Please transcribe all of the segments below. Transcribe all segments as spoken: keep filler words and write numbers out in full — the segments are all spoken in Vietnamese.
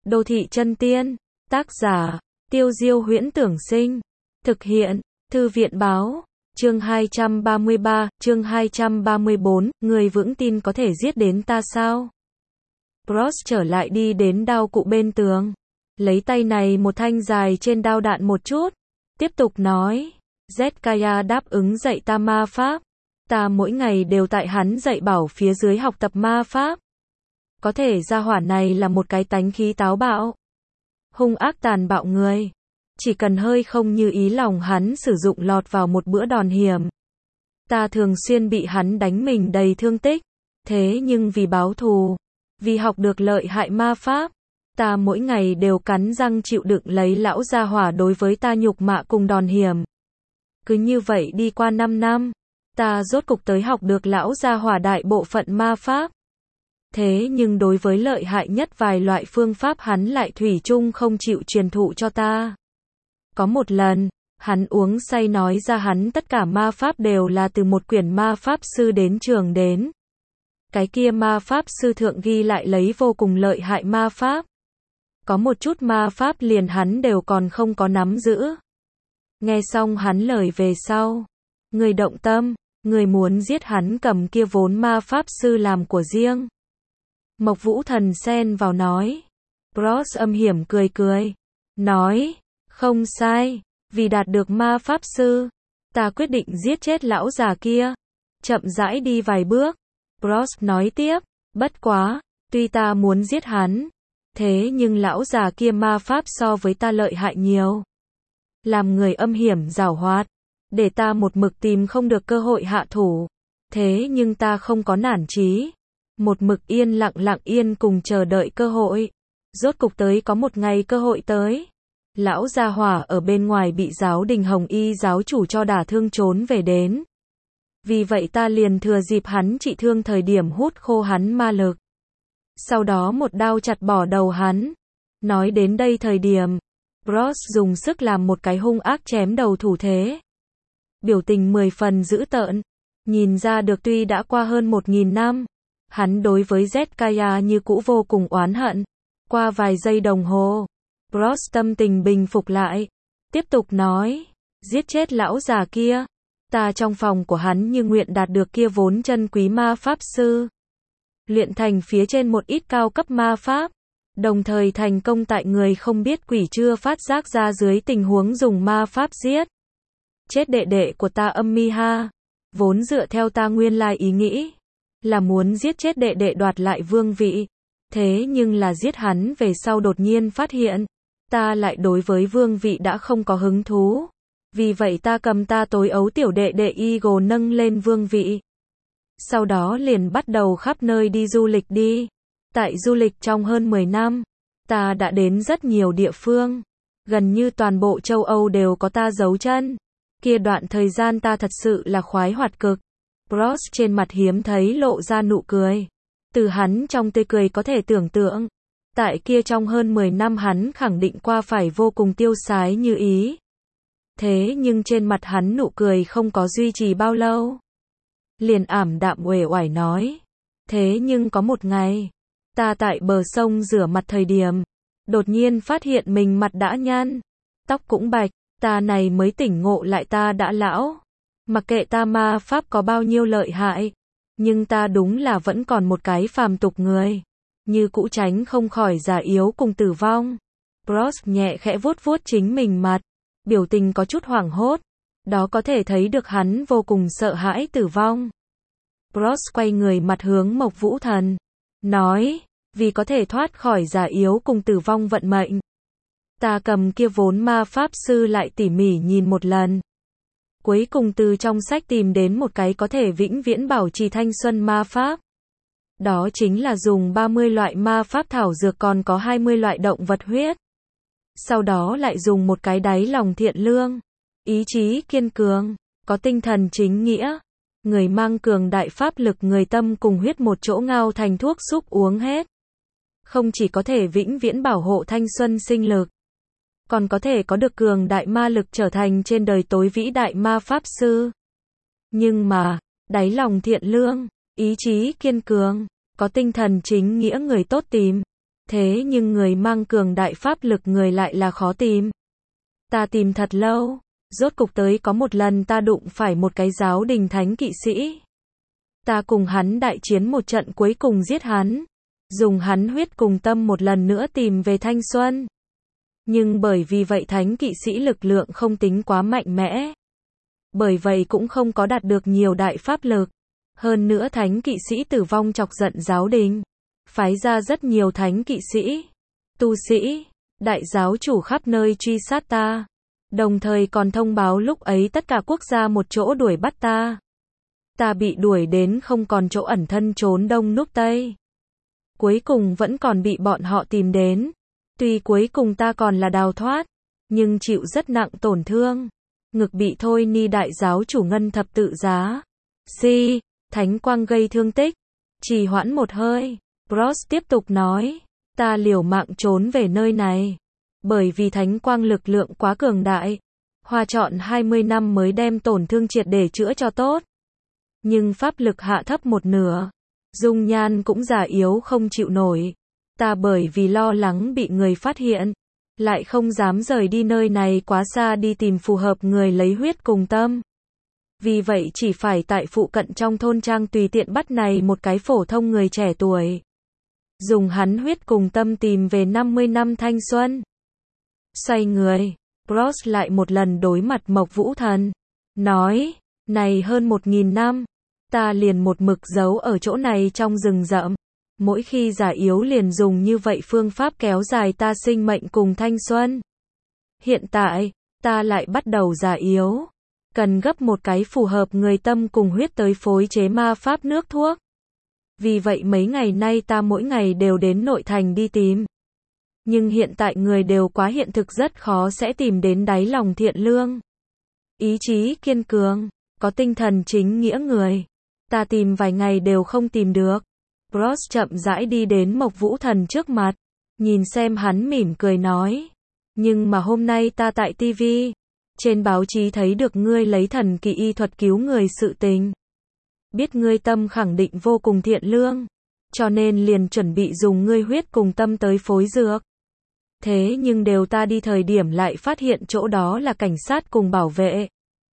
Đô thị chân tiên. Tác giả, Tiêu Diêu Huyễn Tưởng Sinh. Thực hiện, Thư viện Báo. Chương hai trăm ba mươi ba, chương hai trăm ba mươi bốn, người vững tin có thể giết đến ta sao? Bros trở lại đi đến đao cụ bên tường. Lấy tay này một thanh dài trên đao đạn một chút. Tiếp tục nói. Zkaya đáp ứng dạy ta ma pháp. Ta mỗi ngày đều tại hắn dạy bảo phía dưới học tập ma pháp. Có thể gia hỏa này là một cái tánh khí táo bạo. Hung ác tàn bạo người. Chỉ cần hơi không như ý lòng hắn sử dụng lọt vào một bữa đòn hiểm. Ta thường xuyên bị hắn đánh mình đầy thương tích. Thế nhưng vì báo thù, vì học được lợi hại ma pháp, ta mỗi ngày đều cắn răng chịu đựng lấy lão gia hỏa đối với ta nhục mạ cùng đòn hiểm. Cứ như vậy đi qua năm năm, ta rốt cục tới học được lão gia hỏa đại bộ phận ma pháp. Thế nhưng đối với lợi hại nhất vài loại phương pháp hắn lại thủy chung không chịu truyền thụ cho ta. Có một lần, hắn uống say nói ra hắn tất cả ma pháp đều là từ một quyển ma pháp sư đến trường đến. Cái kia ma pháp sư thượng ghi lại lấy vô cùng lợi hại ma pháp. Có một chút ma pháp liền hắn đều còn không có nắm giữ. Nghe xong hắn lời về sau. Người động tâm, người muốn giết hắn cầm kia vốn ma pháp sư làm của riêng. Mộc Vũ Thần xen vào nói. Bros âm hiểm cười cười. Nói, không sai, vì đạt được ma pháp sư, ta quyết định giết chết lão già kia. Chậm rãi đi vài bước. Bros nói tiếp, bất quá, tuy ta muốn giết hắn, thế nhưng lão già kia ma pháp so với ta lợi hại nhiều. Làm người âm hiểm giảo hoạt, để ta một mực tìm không được cơ hội hạ thủ. Thế nhưng ta không có nản chí. Một mực yên lặng lặng yên cùng chờ đợi cơ hội. Rốt cục tới có một ngày cơ hội tới. Lão gia hỏa ở bên ngoài bị giáo đình Hồng Y giáo chủ cho đả thương trốn về đến. Vì vậy ta liền thừa dịp hắn trị thương thời điểm hút khô hắn ma lực. Sau đó một đao chặt bỏ đầu hắn. Nói đến đây thời điểm, Bros dùng sức làm một cái hung ác chém đầu thủ thế. Biểu tình mười phần dữ tợn. Nhìn ra được tuy đã qua hơn một nghìn năm, hắn đối với Zkaya như cũ vô cùng oán hận. Qua vài giây đồng hồ, Bros tâm tình bình phục lại. Tiếp tục nói, giết chết lão già kia. Ta trong phòng của hắn như nguyện đạt được kia vốn chân quý ma pháp sư. Luyện thành phía trên một ít cao cấp ma pháp. Đồng thời thành công tại người không biết quỷ chưa phát giác ra dưới tình huống dùng ma pháp giết. Chết đệ đệ của ta Âm Mi Ha. Vốn dựa theo ta nguyên lai ý nghĩ. Là muốn giết chết đệ đệ đoạt lại vương vị. Thế nhưng là giết hắn về sau đột nhiên phát hiện. Ta lại đối với vương vị đã không có hứng thú. Vì vậy ta cầm ta tối ấu tiểu đệ đệ Eagle nâng lên vương vị. Sau đó liền bắt đầu khắp nơi đi du lịch đi. Tại du lịch trong hơn mười năm, ta đã đến rất nhiều địa phương. Gần như toàn bộ châu Âu đều có ta dấu chân. Kia đoạn thời gian ta thật sự là khoái hoạt cực. Bros trên mặt hiếm thấy lộ ra nụ cười. Từ hắn trong tươi cười có thể tưởng tượng. Tại kia trong hơn mười năm hắn khẳng định qua phải vô cùng tiêu sái như ý. Thế nhưng trên mặt hắn nụ cười không có duy trì bao lâu. Liền ảm đạm uể oải nói. Thế nhưng có một ngày, ta tại bờ sông rửa mặt thời điểm, đột nhiên phát hiện mình mặt đã nhăn, tóc cũng bạch, ta này mới tỉnh ngộ lại ta đã lão. Mặc kệ ta ma pháp có bao nhiêu lợi hại, nhưng ta đúng là vẫn còn một cái phàm tục người. Như cũ tránh không khỏi già yếu cùng tử vong. Bros nhẹ khẽ vuốt vuốt chính mình mặt. Biểu tình có chút hoảng hốt. Đó có thể thấy được hắn vô cùng sợ hãi tử vong. Bros quay người mặt hướng Mộc Vũ Thần. Nói, vì có thể thoát khỏi già yếu cùng tử vong vận mệnh. Ta cầm kia vốn ma pháp sư lại tỉ mỉ nhìn một lần. Cuối cùng từ trong sách tìm đến một cái có thể vĩnh viễn bảo trì thanh xuân ma pháp. Đó chính là dùng ba mươi loại ma pháp thảo dược còn có hai mươi loại động vật huyết. Sau đó lại dùng một cái đáy lòng thiện lương, ý chí kiên cường, có tinh thần chính nghĩa. Người mang cường đại pháp lực người tâm cùng huyết một chỗ ngao thành thuốc súp uống hết. Không chỉ có thể vĩnh viễn bảo hộ thanh xuân sinh lực, còn có thể có được cường đại ma lực trở thành trên đời tối vĩ đại ma pháp sư. Nhưng mà, đáy lòng thiện lương, ý chí kiên cường, có tinh thần chính nghĩa người tốt tìm. Thế nhưng người mang cường đại pháp lực người lại là khó tìm. Ta tìm thật lâu, rốt cục tới có một lần ta đụng phải một cái giáo đình thánh kỵ sĩ. Ta cùng hắn đại chiến một trận cuối cùng giết hắn, dùng hắn huyết cùng tâm một lần nữa tìm về thanh xuân. Nhưng bởi vì vậy thánh kỵ sĩ lực lượng không tính quá mạnh mẽ. Bởi vậy cũng không có đạt được nhiều đại pháp lực. Hơn nữa thánh kỵ sĩ tử vong chọc giận giáo đình. Phái ra rất nhiều thánh kỵ sĩ, tu sĩ, đại giáo chủ khắp nơi truy sát ta. Đồng thời còn thông báo lúc ấy tất cả quốc gia một chỗ đuổi bắt ta. Ta bị đuổi đến không còn chỗ ẩn thân trốn đông núp tây. Cuối cùng vẫn còn bị bọn họ tìm đến. Tuy cuối cùng ta còn là đào thoát, nhưng chịu rất nặng tổn thương. Ngực bị thôi ni đại giáo chủ ngân thập tự giá. Si, thánh quang gây thương tích. Trì hoãn một hơi, Bros tiếp tục nói. Ta liều mạng trốn về nơi này. Bởi vì thánh quang lực lượng quá cường đại. Hoa chọn hai mươi năm mới đem tổn thương triệt để chữa cho tốt. Nhưng pháp lực hạ thấp một nửa. Dung nhan cũng già yếu không chịu nổi. Ta bởi vì lo lắng bị người phát hiện, lại không dám rời đi nơi này quá xa đi tìm phù hợp người lấy huyết cùng tâm. Vì vậy chỉ phải tại phụ cận trong thôn trang tùy tiện bắt này một cái phổ thông người trẻ tuổi. Dùng hắn huyết cùng tâm tìm về năm mươi năm thanh xuân. Xoay người, Bros lại một lần đối mặt Mộc Vũ Thần. Nói, này hơn một nghìn năm, ta liền một mực giấu ở chỗ này trong rừng rậm. Mỗi khi già yếu liền dùng như vậy phương pháp kéo dài ta sinh mệnh cùng thanh xuân. Hiện tại, ta lại bắt đầu già yếu. Cần gấp một cái phù hợp người tâm cùng huyết tới phối chế ma pháp nước thuốc. Vì vậy mấy ngày nay ta mỗi ngày đều đến nội thành đi tìm. Nhưng hiện tại người đều quá hiện thực rất khó sẽ tìm đến đáy lòng thiện lương. Ý chí kiên cường, có tinh thần chính nghĩa người. Ta tìm vài ngày đều không tìm được. Bros chậm rãi đi đến Mộc Vũ Thần trước mặt. Nhìn xem hắn mỉm cười nói. Nhưng mà hôm nay ta tại ti vi. Trên báo chí thấy được ngươi lấy thần kỳ y thuật cứu người sự tình. Biết ngươi tâm khẳng định vô cùng thiện lương. Cho nên liền chuẩn bị dùng ngươi huyết cùng tâm tới phối dược. Thế nhưng đều ta đi thời điểm lại phát hiện chỗ đó là cảnh sát cùng bảo vệ.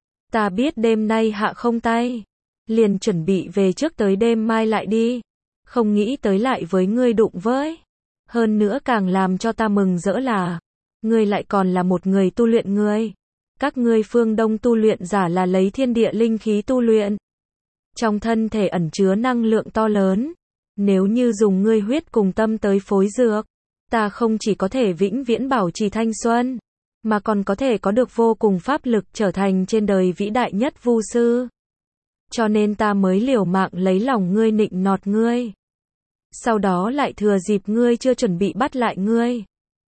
Ta biết đêm nay hạ không tay. Liền chuẩn bị về trước tới đêm mai lại đi. Không nghĩ tới lại với ngươi đụng với. Hơn nữa càng làm cho ta mừng rỡ là. Ngươi lại còn là một người tu luyện người. Các ngươi phương Đông tu luyện giả là lấy thiên địa linh khí tu luyện. Trong thân thể ẩn chứa năng lượng to lớn. Nếu như dùng ngươi huyết cùng tâm tới phối dược. Ta không chỉ có thể vĩnh viễn bảo trì thanh xuân. Mà còn có thể có được vô cùng pháp lực trở thành trên đời vĩ đại nhất vu sư. Cho nên ta mới liều mạng lấy lòng ngươi nịnh nọt ngươi. Sau đó lại thừa dịp ngươi chưa chuẩn bị bắt lại ngươi.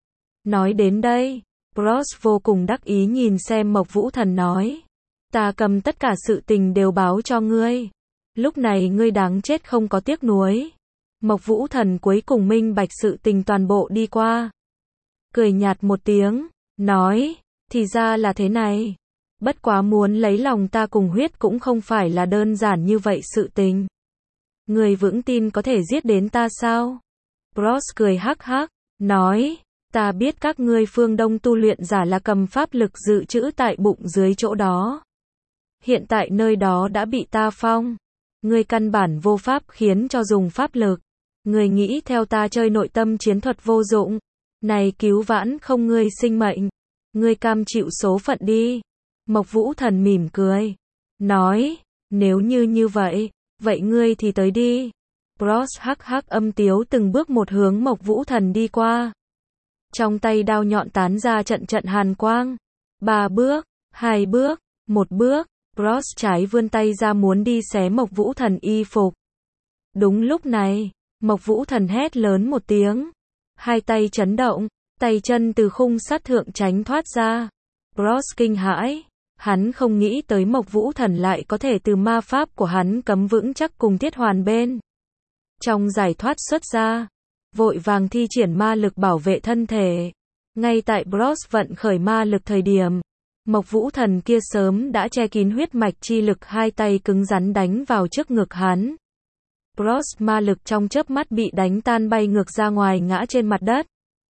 Nói đến đây, Bros vô cùng đắc ý nhìn xem Mộc Vũ Thần nói. Ta cầm tất cả sự tình đều báo cho ngươi. Lúc này ngươi đáng chết không có tiếc nuối. Mộc Vũ Thần cuối cùng minh bạch sự tình toàn bộ đi qua. Cười nhạt một tiếng, nói, thì ra là thế này. Bất quá muốn lấy lòng ta cùng huyết cũng không phải là đơn giản như vậy sự tình. Người vững tin có thể giết đến ta sao? Bros cười hắc hắc, nói, ta biết các ngươi phương Đông tu luyện giả là cầm pháp lực dự trữ tại bụng dưới chỗ đó. Hiện tại nơi đó đã bị ta phong. Ngươi căn bản vô pháp khiến cho dùng pháp lực. Ngươi nghĩ theo ta chơi nội tâm chiến thuật vô dụng. Này cứu vãn không ngươi sinh mệnh. Ngươi cam chịu số phận đi. Mộc Vũ Thần mỉm cười. Nói, nếu như như vậy, vậy ngươi thì tới đi. Bros hắc hắc âm tiếu từng bước một hướng Mộc Vũ Thần đi qua. Trong tay đao nhọn tán ra trận trận hàn quang. Ba bước, hai bước, một bước, Bros trái vươn tay ra muốn đi xé Mộc Vũ Thần y phục. Đúng lúc này, Mộc Vũ Thần hét lớn một tiếng. Hai tay chấn động, tay chân từ khung sắt thượng tránh thoát ra. Bros kinh hãi. Hắn không nghĩ tới Mộc Vũ Thần lại có thể từ ma pháp của hắn cấm vững chắc cùng Thiết Hoàn bên. Trong giải thoát xuất ra, vội vàng thi triển ma lực bảo vệ thân thể. Ngay tại Bros vận khởi ma lực thời điểm, Mộc Vũ Thần kia sớm đã che kín huyết mạch chi lực hai tay cứng rắn đánh vào trước ngực hắn. Bros ma lực trong chớp mắt bị đánh tan bay ngược ra ngoài ngã trên mặt đất.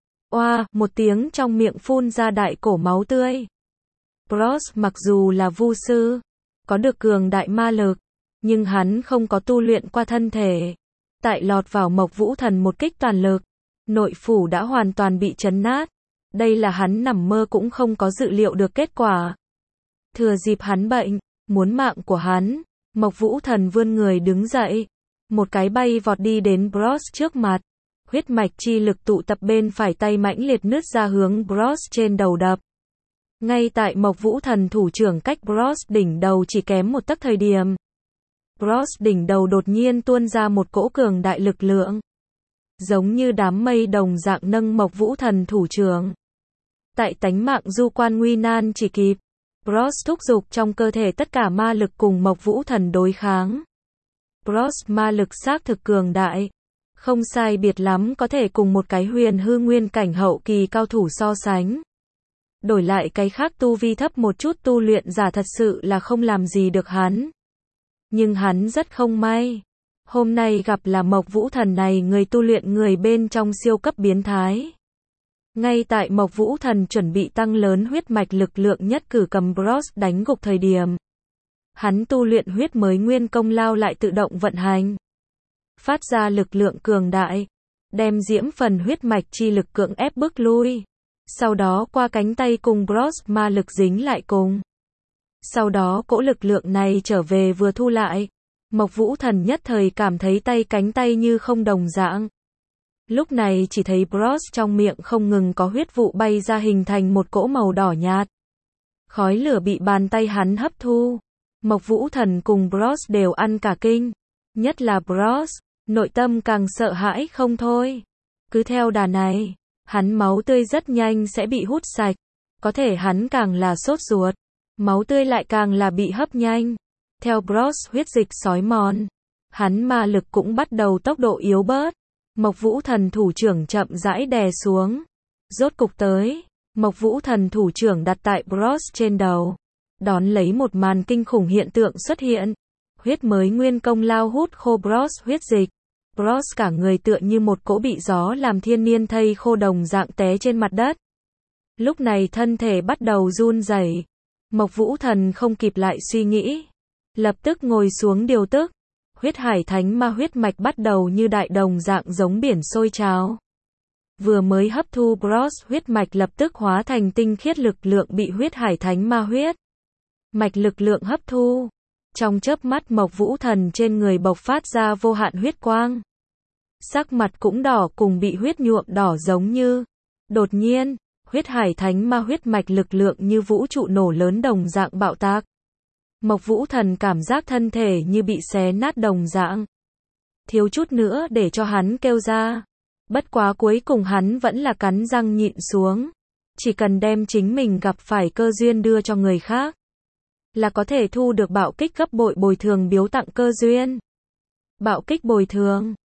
Oa, một tiếng trong miệng phun ra đại cổ máu tươi. Bros mặc dù là vu sư, có được cường đại ma lực, nhưng hắn không có tu luyện qua thân thể. Tại lọt vào Mộc Vũ Thần một kích toàn lực, nội phủ đã hoàn toàn bị chấn nát. Đây là hắn nằm mơ cũng không có dự liệu được kết quả. Thừa dịp hắn bệnh, muốn mạng của hắn, Mộc Vũ Thần vươn người đứng dậy, một cái bay vọt đi đến Bros trước mặt. Huyết mạch chi lực tụ tập bên phải tay mãnh liệt nứt ra hướng Bros trên đầu đập. Ngay tại Mộc Vũ Thần thủ trưởng cách Bros đỉnh đầu chỉ kém một tấc thời điểm, Bros đỉnh đầu đột nhiên tuôn ra một cỗ cường đại lực lượng, giống như đám mây đồng dạng nâng Mộc Vũ Thần thủ trưởng. Tại tánh mạng du quan nguy nan chỉ kịp, Bros thúc giục trong cơ thể tất cả ma lực cùng Mộc Vũ Thần đối kháng. Bros ma lực xác thực cường đại, không sai biệt lắm có thể cùng một cái huyền hư nguyên cảnh hậu kỳ cao thủ so sánh. Đổi lại cái khác tu vi thấp một chút tu luyện giả thật sự là không làm gì được hắn. Nhưng hắn rất không may. Hôm nay gặp là Mộc Vũ Thần này người tu luyện người bên trong siêu cấp biến thái. Ngay tại Mộc Vũ Thần chuẩn bị tăng lớn huyết mạch lực lượng nhất cử cầm Bros đánh gục thời điểm, hắn tu luyện huyết mới nguyên công lao lại tự động vận hành, phát ra lực lượng cường đại, đem diễm phần huyết mạch chi lực cưỡng ép bước lui. Sau đó qua cánh tay cùng Bros ma lực dính lại cùng. Sau đó cỗ lực lượng này trở về vừa thu lại, Mộc Vũ Thần nhất thời cảm thấy tay cánh tay như không đồng dạng. Lúc này chỉ thấy Bros trong miệng không ngừng có huyết vụ bay ra hình thành một cỗ màu đỏ nhạt. Khói lửa bị bàn tay hắn hấp thu. Mộc Vũ Thần cùng Bros đều ăn cả kinh. Nhất là Bros, nội tâm càng sợ hãi không thôi. Cứ theo đà này, hắn máu tươi rất nhanh sẽ bị hút sạch. Có thể hắn càng là sốt ruột, máu tươi lại càng là bị hấp nhanh. Theo Bros huyết dịch xói mòn, hắn ma lực cũng bắt đầu tốc độ yếu bớt. Mộc Vũ Thần thủ trưởng chậm rãi đè xuống. Rốt cục tới, Mộc Vũ Thần thủ trưởng đặt tại Bros trên đầu. Đón lấy một màn kinh khủng hiện tượng xuất hiện. Huyết mới nguyên công lao hút khô Bros huyết dịch. Bros cả người tựa như một cỗ bị gió làm thiên niên thây khô đồng dạng té trên mặt đất. Lúc này thân thể bắt đầu run rẩy. Mộc Vũ Thần không kịp lại suy nghĩ, lập tức ngồi xuống điều tức. Huyết hải thánh ma huyết mạch bắt đầu như đại đồng dạng giống biển sôi trào. Vừa mới hấp thu Bros huyết mạch lập tức hóa thành tinh khiết lực lượng bị huyết hải thánh ma huyết mạch lực lượng hấp thu. Trong chớp mắt Mộc Vũ Thần trên người bộc phát ra vô hạn huyết quang. Sắc mặt cũng đỏ cùng bị huyết nhuộm đỏ giống như. Đột nhiên, huyết hải thánh ma huyết mạch lực lượng như vũ trụ nổ lớn đồng dạng bạo tạc. Mộc Vũ Thần cảm giác thân thể như bị xé nát đồng dạng. Thiếu chút nữa để cho hắn kêu ra. Bất quá cuối cùng hắn vẫn là cắn răng nhịn xuống. Chỉ cần đem chính mình gặp phải cơ duyên đưa cho người khác, là có thể thu được bạo kích gấp bội bồi thường biếu tặng cơ duyên. Bạo kích bồi thường.